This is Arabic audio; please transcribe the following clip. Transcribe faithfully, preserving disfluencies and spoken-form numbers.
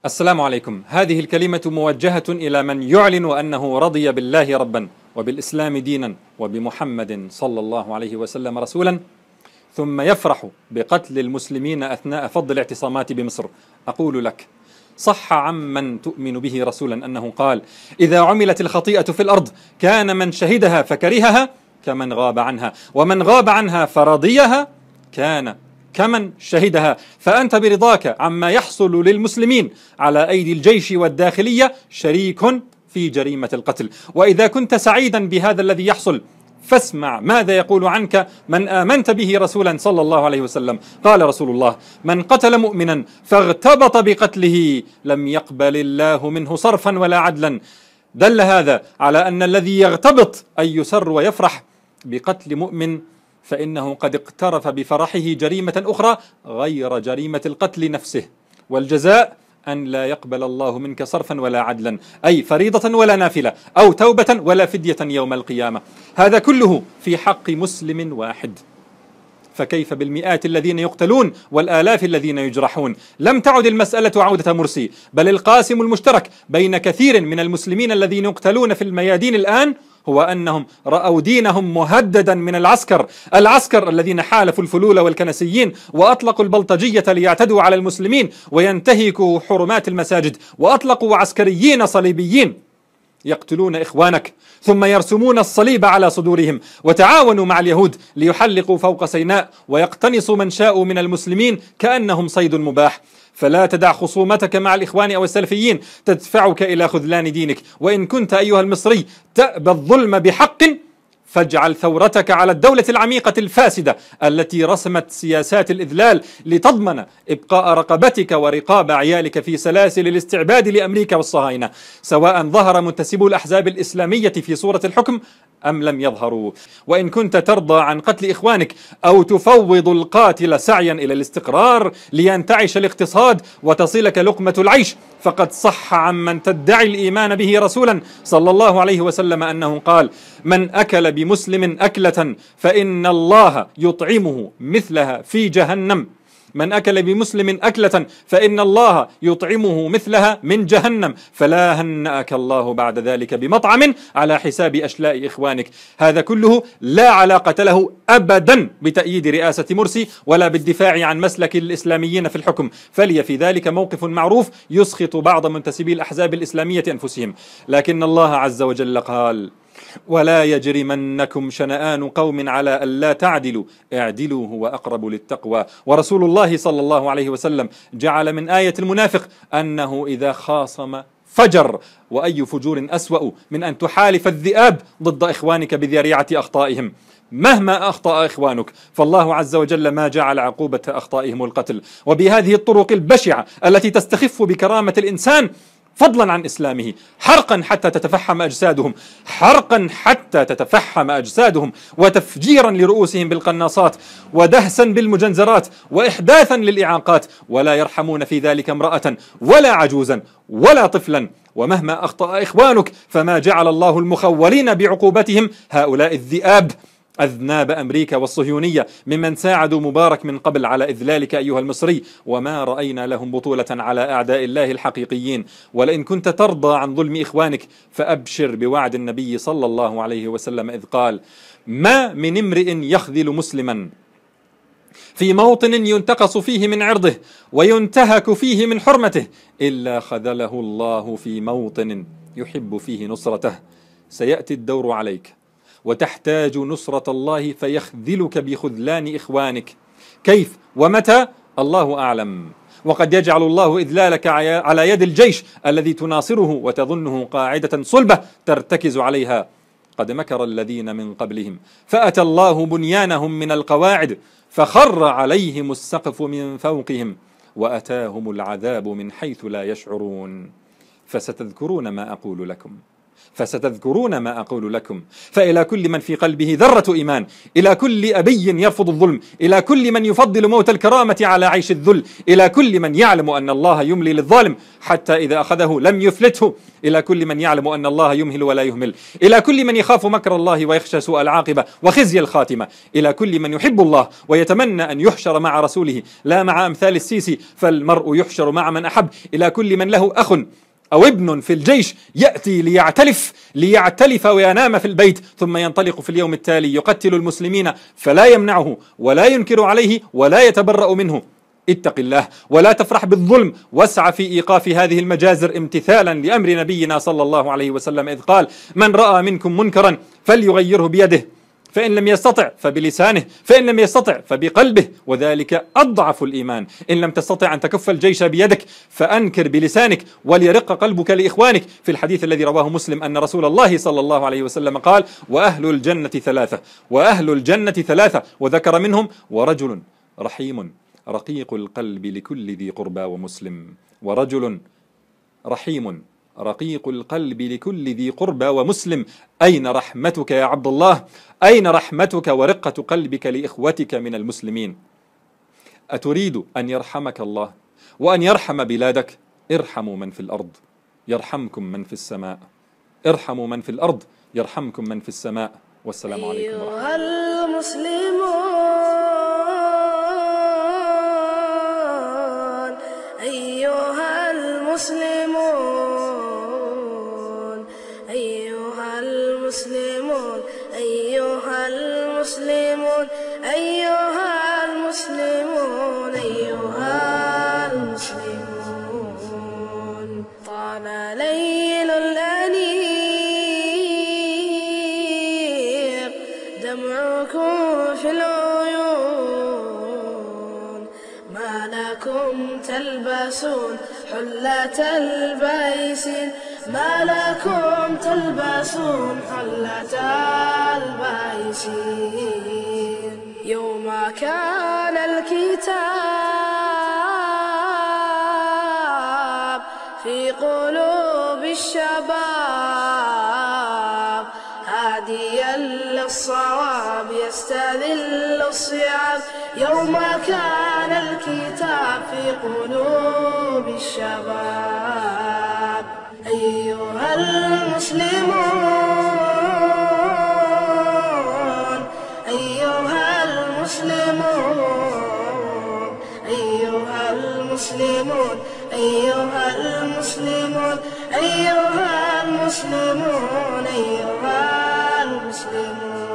السلام عليكم. هذه الكلمة موجهة إلى من يعلن أنه رضي بالله ربا وبالإسلام دينا وبمحمد صلى الله عليه وسلم رسولا، ثم يفرح بقتل المسلمين أثناء فض الاعتصامات بمصر. أقول لك: صح عمن تؤمن به رسولا أنه قال: إذا عملت الخطيئة في الأرض كان من شهدها فكرهها كمن غاب عنها، ومن غاب عنها فرضيها كان كمن شهدها. فأنت برضاك عما يحصل للمسلمين على أيدي الجيش والداخلية شريك في جريمة القتل. وإذا كنت سعيدا بهذا الذي يحصل فاسمع ماذا يقول عنك من آمنت به رسولا صلى الله عليه وسلم. قال رسول الله: من قتل مؤمنا فاغتبط بقتله لم يقبل الله منه صرفا ولا عدلا. دل هذا على أن الذي يغتبط أي يسر ويفرح بقتل مؤمن فإنه قد اقترف بفرحه جريمة أخرى غير جريمة القتل نفسه، والجزاء أن لا يقبل الله منك صرفا ولا عدلا، أي فريضة ولا نافلة أو توبة ولا فدية يوم القيامة. هذا كله في حق مسلم واحد، فكيف بالمئات الذين يقتلون والآلاف الذين يجرحون؟ لم تعد المسألة عودة مرسي، بل القاسم المشترك بين كثير من المسلمين الذين يقتلون في الميادين الآن هو أنهم رأوا دينهم مهددا من العسكر العسكر الذين حالفوا الفلول والكنسيين وأطلقوا البلطجية ليعتدوا على المسلمين وينتهكوا حرمات المساجد، وأطلقوا عسكريين صليبيين يقتلون إخوانك ثم يرسمون الصليب على صدورهم، وتعاونوا مع اليهود ليحلقوا فوق سيناء ويقتنصوا من شاءوا من المسلمين كأنهم صيد مباح. فلا تدع خصومتك مع الإخوان أو السلفيين تدفعك إلى خذلان دينك. وإن كنت أيها المصري تأبى الظلم بحق فاجعل ثورتك على الدولة العميقة الفاسدة التي رسمت سياسات الإذلال لتضمن إبقاء رقبتك ورقاب عيالك في سلاسل الاستعباد لأمريكا والصهاينة، سواء ظهر منتسبو الأحزاب الإسلامية في صورة الحكم أم لم يظهروا. وإن كنت ترضى عن قتل إخوانك أو تفوض القاتل سعيا إلى الاستقرار لينتعش الاقتصاد وتصلك لقمة العيش، فقد صح عمن تدعي الإيمان به رسولا صلى الله عليه وسلم أنه قال: من أكل بمسلم أكلة فإن الله يطعمه مثلها في جهنم من أكل بمسلم أكلة فإن الله يطعمه مثلها من جهنم، فلا هنأك الله بعد ذلك بمطعم على حساب أشلاء إخوانك. هذا كله لا علاقة له أبدا بتأييد رئاسة مرسي ولا بالدفاع عن مسلك الإسلاميين في الحكم، فلي في ذلك موقف معروف يسخط بعض منتسبي الأحزاب الإسلامية أنفسهم. لكن الله عز وجل قال: ولا يجرمنكم شنآن قوم على ألا تعدلوا اعدلوا هو أقرب للتقوى. ورسول الله صلى الله عليه وسلم جعل من آية المنافق أنه إذا خاصم فجر، وأي فجور أسوأ من أن تحالف الذئاب ضد إخوانك بذريعة أخطائهم. مهما أخطأ إخوانك فالله عز وجل ما جعل عقوبة أخطائهم القتل، وبهذه الطرق البشعة التي تستخف بكرامة الإنسان فضلا عن إسلامه، حرقا حتى تتفحم أجسادهم حرقا حتى تتفحم أجسادهم وتفجيرا لرؤوسهم بالقناصات ودهسا بالمجنزرات وإحداثا للإعاقات، ولا يرحمون في ذلك امرأة ولا عجوزا ولا طفلا. ومهما أخطأ إخوانك فما جعل الله المخولين بعقوبتهم هؤلاء الذئاب أذناب أمريكا والصهيونية ممن ساعدوا مبارك من قبل على إذلالك أيها المصري، وما رأينا لهم بطولة على أعداء الله الحقيقيين. ولئن كنت ترضى عن ظلم إخوانك فأبشر بوعد النبي صلى الله عليه وسلم إذ قال: ما من امرئ يخذل مسلما في موطن ينتقص فيه من عرضه وينتهك فيه من حرمته إلا خذله الله في موطن يحب فيه نصرته. سيأتي الدور عليك وتحتاج نصرة الله فيخذلك بخذلان إخوانك. كيف ومتى؟ الله أعلم. وقد يجعل الله إذلالك على يد الجيش الذي تناصره وتظنه قاعدة صلبة ترتكز عليها. قد مكر الذين من قبلهم فأتى الله بنيانهم من القواعد فخر عليهم السقف من فوقهم وأتاهم العذاب من حيث لا يشعرون. فستذكرون ما أقول لكم. فستذكرون ما أقول لكم. فإلى كل من في قلبه ذرة إيمان، إلى كل أبي يرفض الظلم، إلى كل من يفضل موت الكرامة على عيش الذل، إلى كل من يعلم أن الله يملي للظالم حتى إذا أخذه لم يفلته، إلى كل من يعلم أن الله يمهل ولا يهمل، إلى كل من يخاف مكر الله ويخشى سوء العاقبة وخزي الخاتمة، إلى كل من يحب الله ويتمنى أن يحشر مع رسوله لا مع أمثال السيسي، فالمرء يحشر مع من أحب، إلى كل من له أخ أو ابن في الجيش يأتي ليعتلف ليعتلف وينام في البيت ثم ينطلق في اليوم التالي يقتل المسلمين فلا يمنعه ولا ينكر عليه ولا يتبرأ منه. اتق الله ولا تفرح بالظلم، واسع في إيقاف هذه المجازر امتثالا لأمر نبينا صلى الله عليه وسلم إذ قال: من رأى منكم منكرا فليغيره بيده، فإن لم يستطع فبلسانه، فإن لم يستطع فبقلبه، وذلك أضعف الإيمان. إن لم تستطع أن تكف الجيش بيدك فأنكر بلسانك وليرق قلبك لإخوانك. في الحديث الذي رواه مسلم أن رسول الله صلى الله عليه وسلم قال: وأهل الجنة ثلاثة، وأهل الجنة ثلاثة، وذكر منهم: ورجل رحيم رقيق القلب لكل ذي قربى ومسلم، ورجل رحيم رقيق القلب لكل ذي قربى ومسلم. أين رحمتك يا عبد الله؟ أين رحمتك ورقة قلبك لإخوتك من المسلمين؟ أتريد أن يرحمك الله وأن يرحم بلادك؟ ارحموا من في الأرض يرحمكم من في السماء، ارحموا من في الأرض يرحمكم من في السماء. والسلام عليكم ورحمة الله. أيها المسلمون أيها المسلمون أيها المسلمون أيها المسلمون أيها المسلمون طال ليل الأنيق دمعكم في العيون، ما لكم تلبسون حلة البيسين، ما لكم تلبسون حلة البيسين. يوم كان الكتاب في قلوب الشباب هاديا للصواب يستذل الصيام. يوم كان الكتاب في قلوب الشباب. أيها المسلمون أيها المسلمون أيها المسلمون أيها المسلمون أيها المسلمون أيها المسلمون